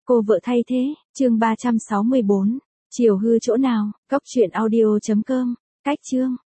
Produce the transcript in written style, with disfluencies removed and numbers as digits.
Cô vợ thay thế, chương 364. Chiều hư chỗ nào, cóc truyện audio.com, cách chương.